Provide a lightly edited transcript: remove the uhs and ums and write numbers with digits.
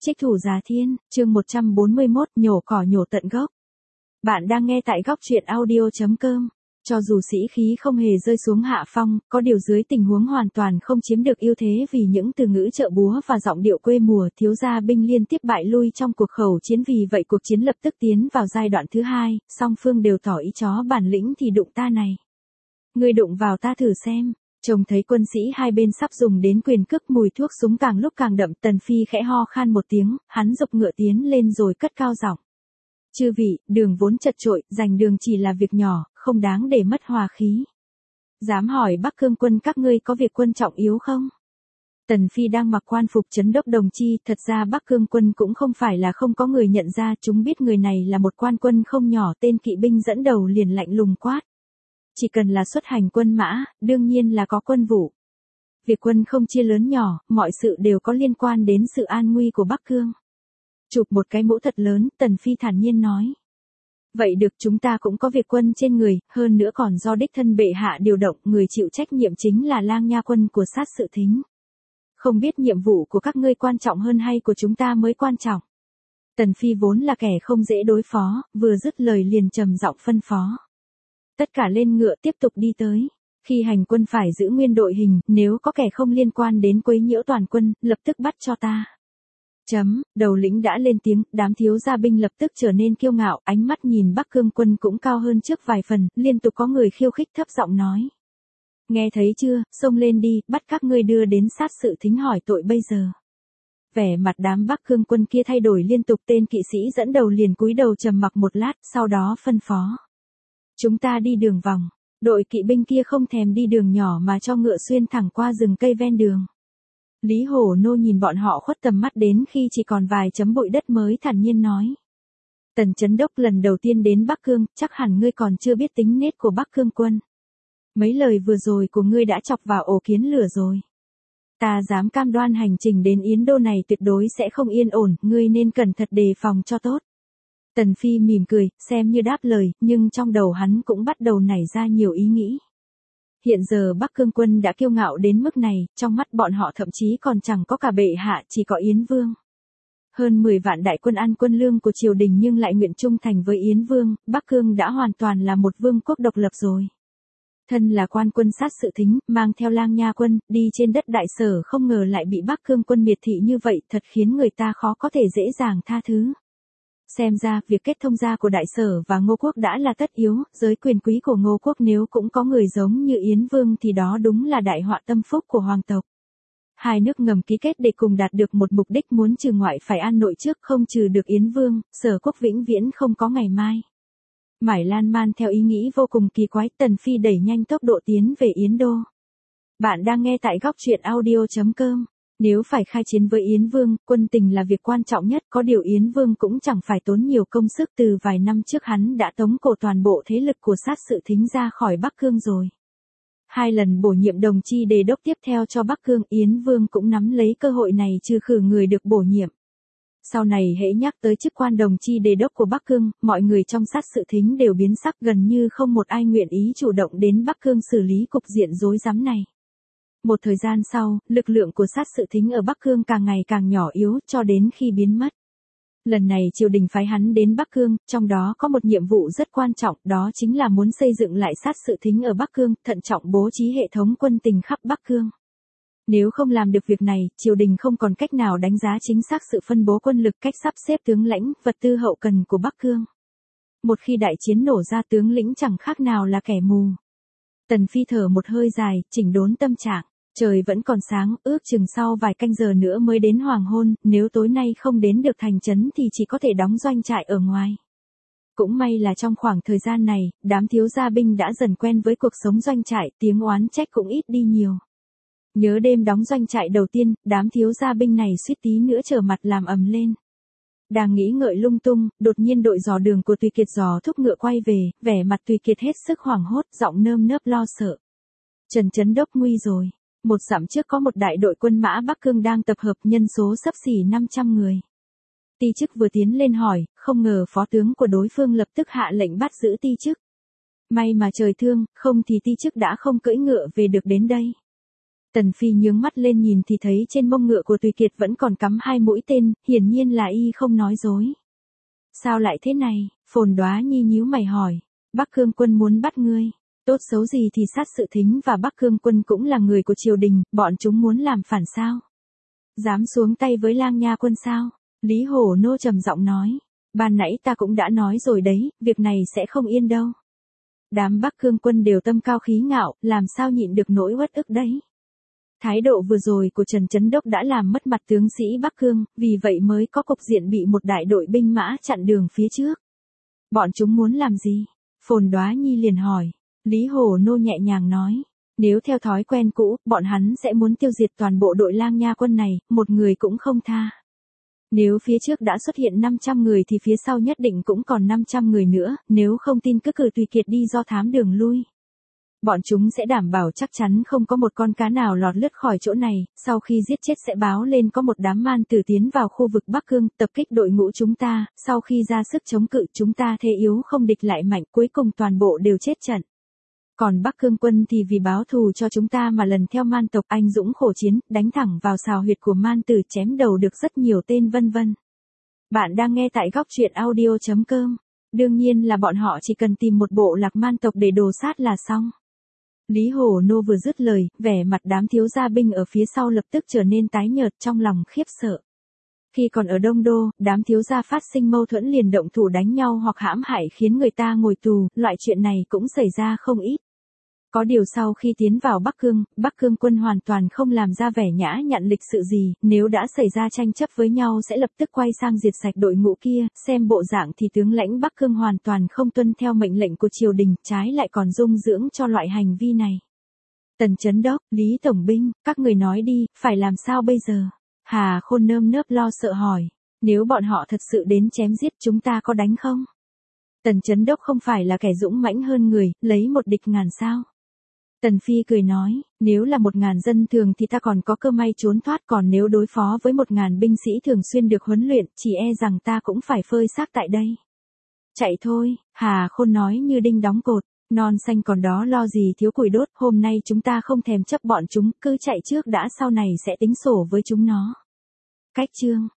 Trích thủ Già Thiên, chương 141, nhổ cỏ nhổ tận gốc. Bạn đang nghe tại góc truyện audio.com. Cho dù sĩ khí không hề rơi xuống hạ phong, có điều dưới tình huống hoàn toàn không chiếm được ưu thế vì những từ ngữ trợ búa và giọng điệu quê mùa, thiếu gia binh liên tiếp bại lui trong cuộc khẩu chiến, vì vậy cuộc chiến lập tức tiến vào giai đoạn thứ hai, song phương đều tỏ ý chó bản lĩnh thì đụng ta này. Ngươi đụng vào ta thử xem. Trông thấy quân sĩ hai bên sắp dùng đến quyền cước, mùi thuốc súng càng lúc càng đậm, Tần Phi khẽ ho khan một tiếng, hắn giục ngựa tiến lên rồi cất cao giọng. Chư vị, đường vốn chật chội, giành đường chỉ là việc nhỏ, không đáng để mất hòa khí. Dám hỏi Bắc Cương quân các ngươi có việc quân trọng yếu không? Tần Phi đang mặc quan phục trấn đốc đồng chi, thật ra Bắc Cương quân cũng không phải là không có người nhận ra, chúng biết người này là một quan quân không nhỏ, tên kỵ binh dẫn đầu liền lạnh lùng quát. Chỉ cần là xuất hành quân mã, đương nhiên là có quân vụ. Việc quân không chia lớn nhỏ, mọi sự đều có liên quan đến sự an nguy của Bắc Cương. Chụp một cái mũ thật lớn, Tần Phi thản nhiên nói. Vậy được, chúng ta cũng có việc quân trên người, hơn nữa còn do đích thân bệ hạ điều động, người chịu trách nhiệm chính là Lang Nha quân của Sát Sự Thính. Không biết nhiệm vụ của các ngươi quan trọng hơn hay của chúng ta mới quan trọng. Tần Phi vốn là kẻ không dễ đối phó, vừa dứt lời liền trầm giọng phân phó. Tất cả lên ngựa tiếp tục đi tới. Khi hành quân phải giữ nguyên đội hình, nếu có kẻ không liên quan đến quấy nhiễu toàn quân, lập tức bắt cho ta. Đầu lĩnh đã lên tiếng, đám thiếu gia binh lập tức trở nên kiêu ngạo, ánh mắt nhìn Bắc Cương quân cũng cao hơn trước vài phần, liên tục có người khiêu khích thấp giọng nói. Nghe thấy chưa, xông lên đi, bắt các ngươi đưa đến Sát Sự Thính hỏi tội bây giờ. Vẻ mặt đám Bắc Cương quân kia thay đổi liên tục, tên kỵ sĩ dẫn đầu liền cúi đầu trầm mặc một lát, sau đó phân phó. Chúng ta đi đường vòng. Đội kỵ binh kia không thèm đi đường nhỏ mà cho ngựa xuyên thẳng qua rừng cây ven đường. Lý Hổ Nô nhìn bọn họ khuất tầm mắt đến khi chỉ còn vài chấm bụi đất mới thản nhiên nói. Tần Chấn Đốc lần đầu tiên đến Bắc Cương, chắc hẳn ngươi còn chưa biết tính nết của Bắc Cương quân. Mấy lời vừa rồi của ngươi đã chọc vào ổ kiến lửa rồi. Ta dám cam đoan hành trình đến Yến Đô này tuyệt đối sẽ không yên ổn, ngươi nên cẩn thận đề phòng cho tốt. Tần Phi mỉm cười, xem như đáp lời, nhưng trong đầu hắn cũng bắt đầu nảy ra nhiều ý nghĩ. Hiện giờ Bắc Cương quân đã kiêu ngạo đến mức này, trong mắt bọn họ thậm chí còn chẳng có cả bệ hạ, chỉ có Yến Vương. Hơn 10 vạn đại quân ăn quân lương của triều đình nhưng lại nguyện trung thành với Yến Vương, Bắc Cương đã hoàn toàn là một vương quốc độc lập rồi. Thân là quan quân Sát Sự Thính, mang theo Lang Nha quân, đi trên đất Đại Sở không ngờ lại bị Bắc Cương quân miệt thị như vậy, thật khiến người ta khó có thể dễ dàng tha thứ. Xem ra, việc kết thông gia của Đại Sở và Ngô Quốc đã là tất yếu, giới quyền quý của Ngô Quốc nếu cũng có người giống như Yến Vương thì đó đúng là đại họa tâm phúc của hoàng tộc. Hai nước ngầm ký kết để cùng đạt được một mục đích, muốn trừ ngoại phải an nội trước, không trừ được Yến Vương, Sở Quốc vĩnh viễn không có ngày mai. Mải lan man theo ý nghĩ vô cùng kỳ quái, Tần Phi đẩy nhanh tốc độ tiến về Yến Đô. Bạn đang nghe tại góc truyện audio.com. Nếu phải khai chiến với Yến Vương, quân tình là việc quan trọng nhất, có điều Yến Vương cũng chẳng phải tốn nhiều công sức, từ vài năm trước hắn đã tống cổ toàn bộ thế lực của Sát Sự Thính ra khỏi Bắc Cương rồi. 2 lần bổ nhiệm đồng chi đề đốc tiếp theo cho Bắc Cương, Yến Vương cũng nắm lấy cơ hội này trừ khử người được bổ nhiệm. Sau này hễ nhắc tới chức quan đồng chi đề đốc của Bắc Cương, mọi người trong Sát Sự Thính đều biến sắc, gần như không một ai nguyện ý chủ động đến Bắc Cương xử lý cục diện rối rắm này. Một thời gian sau, lực lượng của Sát Sự Thính ở Bắc Cương càng ngày càng nhỏ yếu, cho đến khi biến mất. Lần này triều đình phái hắn đến Bắc Cương, trong đó có một nhiệm vụ rất quan trọng, đó chính là muốn xây dựng lại Sát Sự Thính ở Bắc Cương, thận trọng bố trí hệ thống quân tình khắp Bắc Cương. Nếu không làm được việc này, triều đình không còn cách nào đánh giá chính xác sự phân bố quân lực, cách sắp xếp tướng lãnh, vật tư hậu cần của Bắc Cương. Một khi đại chiến nổ ra, tướng lĩnh chẳng khác nào là kẻ mù. Tần Phi thở một hơi dài, chỉnh đốn tâm trạng. Trời vẫn còn sáng, ước chừng sau vài canh giờ nữa mới đến hoàng hôn, nếu tối nay không đến được thành trấn thì chỉ có thể đóng doanh trại ở ngoài. Cũng may là trong khoảng thời gian này, đám thiếu gia binh đã dần quen với cuộc sống doanh trại, tiếng oán trách cũng ít đi nhiều. Nhớ đêm đóng doanh trại đầu tiên, đám thiếu gia binh này suýt tí nữa trở mặt làm ầm lên. Đang nghĩ ngợi lung tung, đột nhiên đội dò đường của Tùy Kiệt dò thúc ngựa quay về, vẻ mặt Tùy Kiệt hết sức hoảng hốt, giọng nơm nớp lo sợ. Trần Chấn Đốc nguy rồi. Một dặm trước có một đại đội quân mã Bắc Cương đang tập hợp, nhân số xấp xỉ 500 người. Ti Chức vừa tiến lên hỏi, không ngờ phó tướng của đối phương lập tức hạ lệnh bắt giữ Ti Chức. May mà trời thương, không thì Ti Chức đã không cưỡi ngựa về được đến đây. Tần Phi nhướng mắt lên nhìn thì thấy trên mông ngựa của Tùy Kiệt vẫn còn cắm 2 mũi tên, hiển nhiên là y không nói dối. Sao lại thế này? Phồn Đoá Nhi nhíu mày hỏi. Bắc Cương quân muốn bắt ngươi. Tốt xấu gì thì Sát Sự Thính và Bắc Cương quân cũng là người của triều đình, bọn chúng muốn làm phản sao? Dám xuống tay với Lang Nha quân sao? Lý Hổ Nô trầm giọng nói. Ban nãy ta cũng đã nói rồi đấy, việc này sẽ không yên đâu. Đám Bắc Cương quân đều tâm cao khí ngạo, làm sao nhịn được nỗi uất ức đấy. Thái độ vừa rồi của Trần Chấn Đốc đã làm mất mặt tướng sĩ Bắc Cương, vì vậy mới có cục diện bị một đại đội binh mã chặn đường phía trước. Bọn chúng muốn làm gì? Phồn Đoá Nhi liền hỏi. Lý Hổ Nô nhẹ nhàng nói. Nếu theo thói quen cũ, bọn hắn sẽ muốn tiêu diệt toàn bộ đội Lang Nha quân này, một người cũng không tha. Nếu phía trước đã xuất hiện 500 người thì phía sau nhất định cũng còn 500 người nữa, nếu không tin cứ cử Tùy Kiệt đi do thám đường lui. Bọn chúng sẽ đảm bảo chắc chắn không có một con cá nào lọt lướt khỏi chỗ này, sau khi giết chết sẽ báo lên có một đám man tử tiến vào khu vực Bắc Cương, tập kích đội ngũ chúng ta, sau khi ra sức chống cự chúng ta thế yếu không địch lại mạnh, cuối cùng toàn bộ đều chết trận. Còn Bắc Cương quân thì vì báo thù cho chúng ta mà lần theo man tộc anh dũng khổ chiến, đánh thẳng vào sào huyệt của man tử chém đầu được rất nhiều tên vân vân. Bạn đang nghe tại góc truyện audio.com. Đương nhiên là bọn họ chỉ cần tìm một bộ lạc man tộc để đồ sát là xong. Lý Hổ Nô vừa dứt lời, vẻ mặt đám thiếu gia binh ở phía sau lập tức trở nên tái nhợt trong lòng khiếp sợ. Khi còn ở Đông Đô, đám thiếu gia phát sinh mâu thuẫn liền động thủ đánh nhau hoặc hãm hại khiến người ta ngồi tù, loại chuyện này cũng xảy ra không ít. Có điều sau khi tiến vào Bắc Cương quân hoàn toàn không làm ra vẻ nhã nhặn lịch sự gì, nếu đã xảy ra tranh chấp với nhau sẽ lập tức quay sang diệt sạch đội ngũ kia, xem bộ dạng thì tướng lãnh Bắc Cương hoàn toàn không tuân theo mệnh lệnh của triều đình, trái lại còn dung dưỡng cho loại hành vi này. Tần Chấn Đốc, Lý Tổng binh, các người nói đi, phải làm sao bây giờ? Hà Khôn nơm nớp lo sợ hỏi, nếu bọn họ thật sự đến chém giết chúng ta có đánh không? Tần Chấn Đốc không phải là kẻ dũng mãnh hơn người, lấy một địch ngàn sao? Tần Phi cười nói, nếu là 1000 dân thường thì ta còn có cơ may trốn thoát, còn nếu đối phó với 1000 binh sĩ thường xuyên được huấn luyện, chỉ e rằng ta cũng phải phơi xác tại đây. Chạy thôi, Hà Khôn nói như đinh đóng cột, non xanh còn đó lo gì thiếu củi đốt, hôm nay chúng ta không thèm chấp bọn chúng, cứ chạy trước đã, sau này sẽ tính sổ với chúng nó. Cách chương